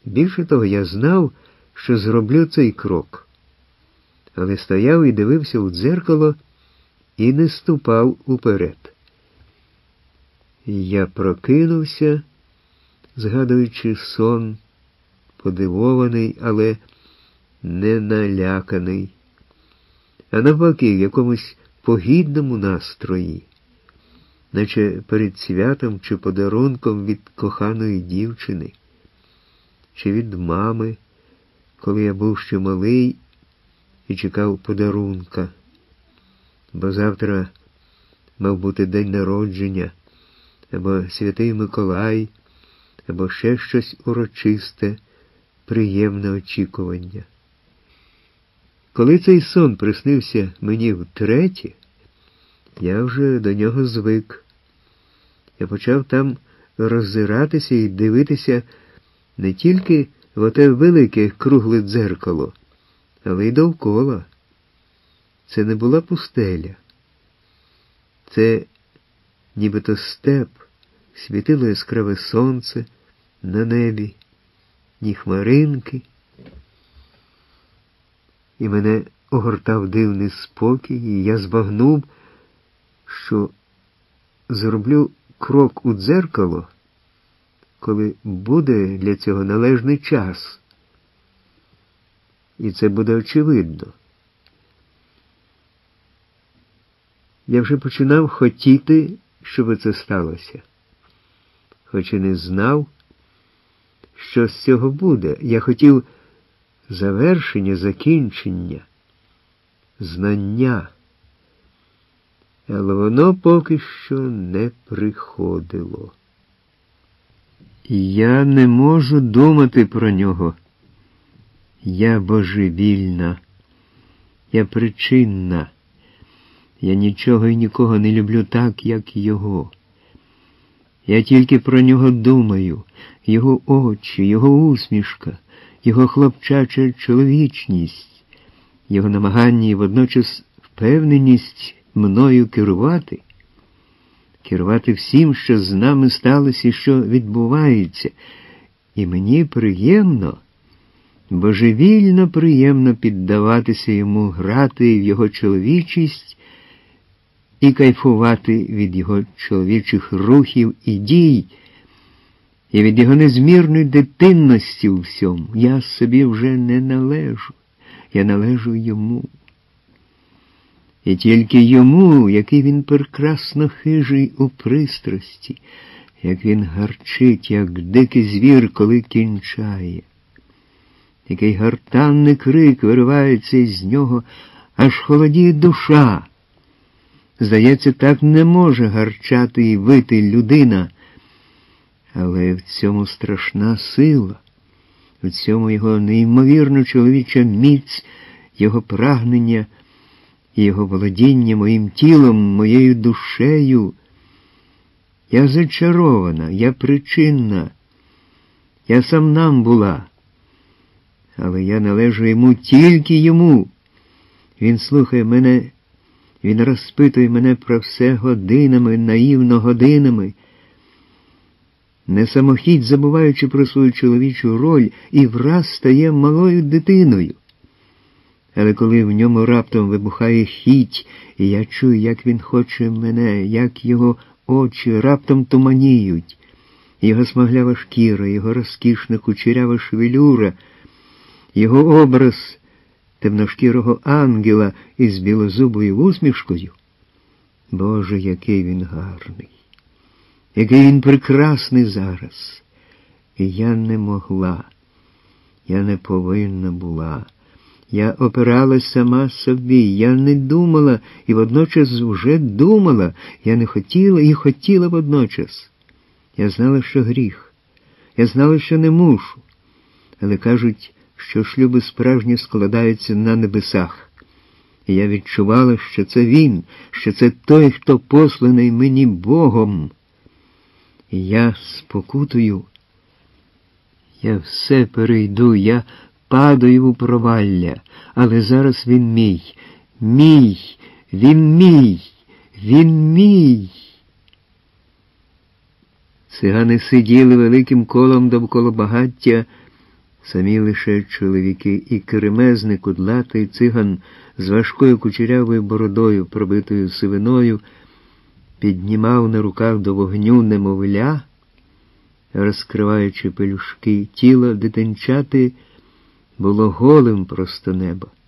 Більше того, я знав, що зроблю цей крок, але стояв і дивився у дзеркало і не ступав уперед. Я прокинувся, згадуючи сон, подивований, але не наляканий, а навпаки, в якомусь погідному настрої, наче перед святом чи подарунком від коханої дівчини, чи від мами, коли я був ще малий і чекав подарунка, бо завтра мав бути день народження, або Святий Миколай, або ще щось урочисте, приємне очікування. Коли цей сон приснився мені втретє, я вже до нього звик. Я почав там роззиратися і дивитися не тільки в оте велике кругле дзеркало, але й довкола. Це не була пустеля. Це нібито степ, світило яскраве сонце на небі, ні хмаринки. І мене огортав дивний спокій, і я збагнув, що зроблю крок у дзеркало, коли буде для цього належний час. І це буде очевидно. Я вже починав хотіти, щоб це сталося. Хоч і не знав, що з цього буде. Я хотів завершення, закінчення, знання. Але воно поки що не приходило. Я не можу думати про нього. Я божевільна. Я причинна. Я нічого і нікого не люблю так, як його. Я тільки про нього думаю, його очі, його усмішка, його хлопчача чоловічність, його намагання і водночас впевненість мною керувати. Керувати всім, що з нами сталося і що відбувається. І мені приємно, божевільно приємно піддаватися йому, грати в його чоловічість і кайфувати від його чоловічих рухів і дій, і від його незмірної дитинності у всьому. Я собі вже не належу, я належу йому. І тільки йому, який він прекрасно хижий у пристрасті, як він гарчить, як дикий звір, коли кінчає. Який гортанний крик виривається із нього, аж холодіє душа. Здається, так не може гарчати і вити людина. Але в цьому страшна сила, в цьому його неймовірно чоловіча міць, його прагнення і його володіння моїм тілом, моєю душею. Я зачарована, я причинна, я сам нам була. Але я належу йому, тільки йому. Він слухає мене, він розпитує мене про все годинами, наївно годинами, не самохідь забуваючи про свою чоловічу роль, і враз стає малою дитиною. Але коли в ньому раптом вибухає хіть, і я чую, як він хоче мене, як його очі раптом туманіють, його смаглява шкіра, його розкішна кучерява шевелюра, його образ темношкірого ангела із білозубою усмішкою. Боже, який він гарний! Який він прекрасний зараз! І я не могла, я не повинна була. Я опиралась сама собі, я не думала і водночас вже думала. Я не хотіла і хотіла водночас. Я знала, що гріх. Я знала, що не мушу. Але кажуть, що шлюби справжні складаються на небесах. І я відчувала, що це він, що це той, хто посланий мені Богом. І я спокутую. Я все перейду, я падаю у провалля, але зараз він мій, мій, він мій, він мій. Цигани сиділи великим колом довкола багаття, Самі лише чоловіки, і кремезний кудлатий циган з важкою кучерявою бородою, пробитою сивиною, піднімав на руках до вогню немовля, розкриваючи пелюшки. Тіло дитинчати було голим просто неба.